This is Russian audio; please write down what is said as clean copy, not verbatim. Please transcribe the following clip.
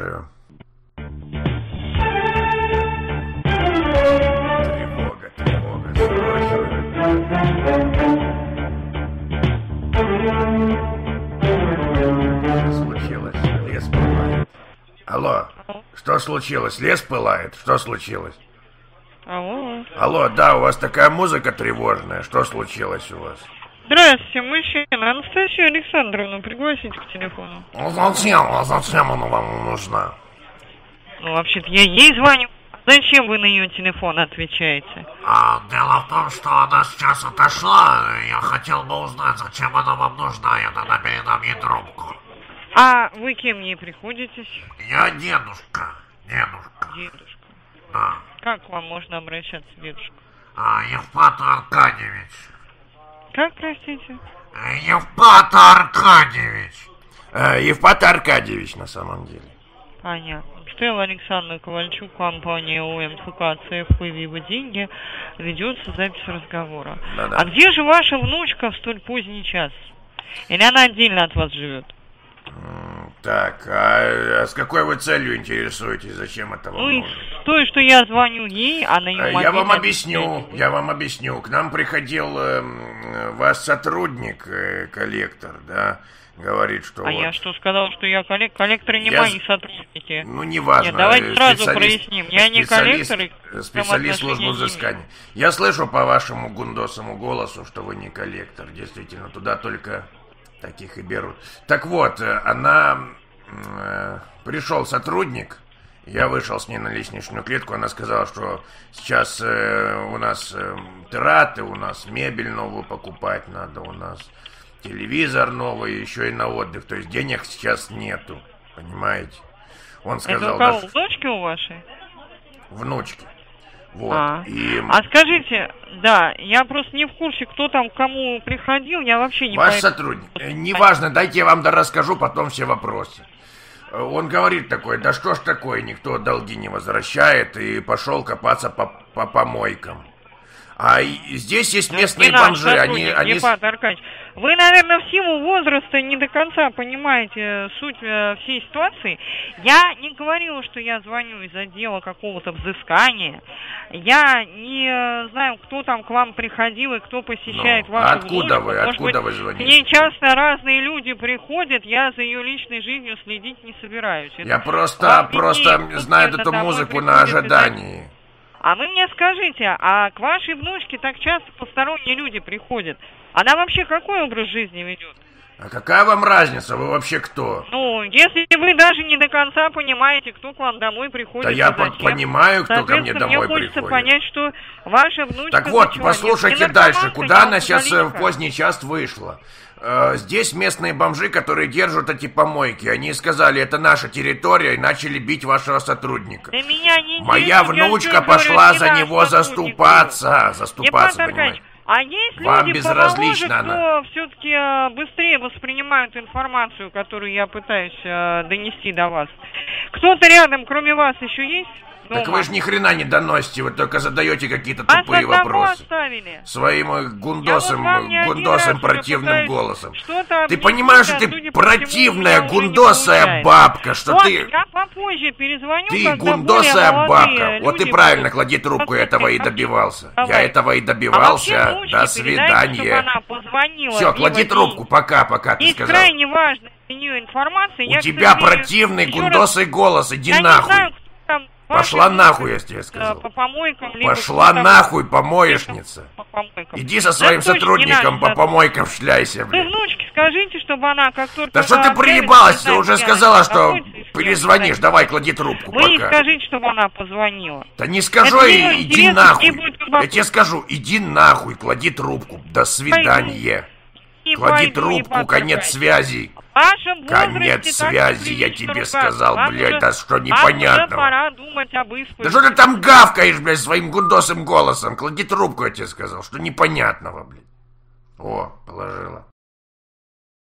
слушаю. Тревога, Что случилось? Лес пылает. Алло, что случилось? Лес пылает? Что случилось? Алло, да, у вас такая музыка тревожная. Что случилось у вас? Здравствуйте, мужчина. Анастасию Александровну пригласите к телефону. Зачем она вам нужна? Ну, вообще-то я ей звоню. Зачем вы на ее телефон отвечаете? Дело в том, что она сейчас отошла. Я хотел бы узнать, зачем она вам нужна. Я тогда передам ей трубку. А вы кем ей приходитесь? Я дедушка. Дедушка. Да. Как к вам можно обращаться, дедушка? Евпатор Аркадьевич. Как, простите? Евпатор Аркадьевич. Евпатор Аркадьевич, на самом деле. Понятно. Стелла Александровна Ковальчук, компания ОМФК ЦФ «Вива деньги». Ведется запись разговора. Да-да. А где же ваша внучка в столь поздний час? Или она отдельно от вас живет? Так, а с какой вы целью интересуетесь? Зачем это вам нужно? С той, что я звоню ей, а на ее мобильном... Я вам объясню. К нам приходил ваш сотрудник, коллектор, да, говорит, что... Я что, сказал, что я коллектор? Коллекторы не мои сотрудники. Ну, неважно. Нет, давайте сразу проясним. Я не коллектор. Специалист службы взыскания. Я слышу по вашему гундосому голосу, что вы не коллектор. Действительно, туда только... таких и берут. Так вот, пришел сотрудник, я вышел с ней на лестничную клетку, она сказала, что сейчас у нас траты, у нас мебель новую покупать надо, у нас телевизор новый, еще и на отдых, то есть денег сейчас нету, понимаете? Он сказал... Это у кого, внучки у вашей? Внучки. Вот. А скажите, да, я просто не в курсе, кто там к кому приходил, я вообще не Ваш сотрудник. Неважно, дайте я вам расскажу потом все вопросы. Он говорит такое, да что ж такое, никто долги не возвращает, и пошел копаться по помойкам. А здесь есть местные бомжи, они... Евпатор Аркадьевич, вы, наверное, в силу возраста не до конца понимаете суть всей ситуации. Я не говорила, что я звоню из отдела какого-то взыскания. Я не знаю, кто там к вам приходил и кто посещает вашу Откуда внучку. Откуда вы звоните? К ней часто разные люди приходят, я за ее личной жизнью следить не собираюсь. Я просто знаю эту музыку на ожидании. А вы мне скажите, а к вашей внучке так часто посторонние люди приходят? Она вообще какой образ жизни ведет? А какая вам разница? Вы вообще кто? Ну, если вы даже не до конца понимаете, кто к вам домой приходит. Да я понимаю, кто ко мне домой приходит. Мне хочется понять, что ваша внучка... Так вот, послушайте дальше. Куда она сейчас в поздний час вышла? Здесь местные бомжи, которые держат эти помойки. Они сказали, это наша территория, и начали бить вашего сотрудника. Да меня не Моя внучка пошла за него заступаться, понимаете? А есть вам люди помоложе, кто все-таки быстрее воспринимают информацию, которую я пытаюсь донести до вас? Кто-то рядом, кроме вас, еще есть? Так вы же ни хрена не доносите, вы только задаете какие-то тупые вопросы. Своим гундосом противным голосом. Ты понимаешь, что ты противная гундосая бабка, что ты... Я попозже перезвоню, ты гундосая бабка. Вот ты правильно, клади трубку, я этого и добивался. Я этого и добивался. До свидания. Все, клади трубку, пока, ты сказал. Есть крайне важная для нее информация. У тебя противный гундосый голос, иди нахуй. Пошла нахуй, я тебе сказал. Пошла нахуй, помоечница. Иди со своим сотрудником по помойкам шляйся, блядь. Вы внучке скажите, чтобы она как только... Да что ты приебалась? Ты уже сказала, что перезвонишь. Давай, клади трубку, пока. Вы ей скажите, чтобы она позвонила. Да не скажу, иди нахуй. Я тебе скажу, иди нахуй, клади трубку. До свидания. Клади трубку, конец связи. Конец связи, я тебе сказал, блядь, да что непонятно. Да что ты там гавкаешь, блядь, своим гундосым голосом? Клади трубку, я тебе сказал, что непонятного, блядь. О, положила.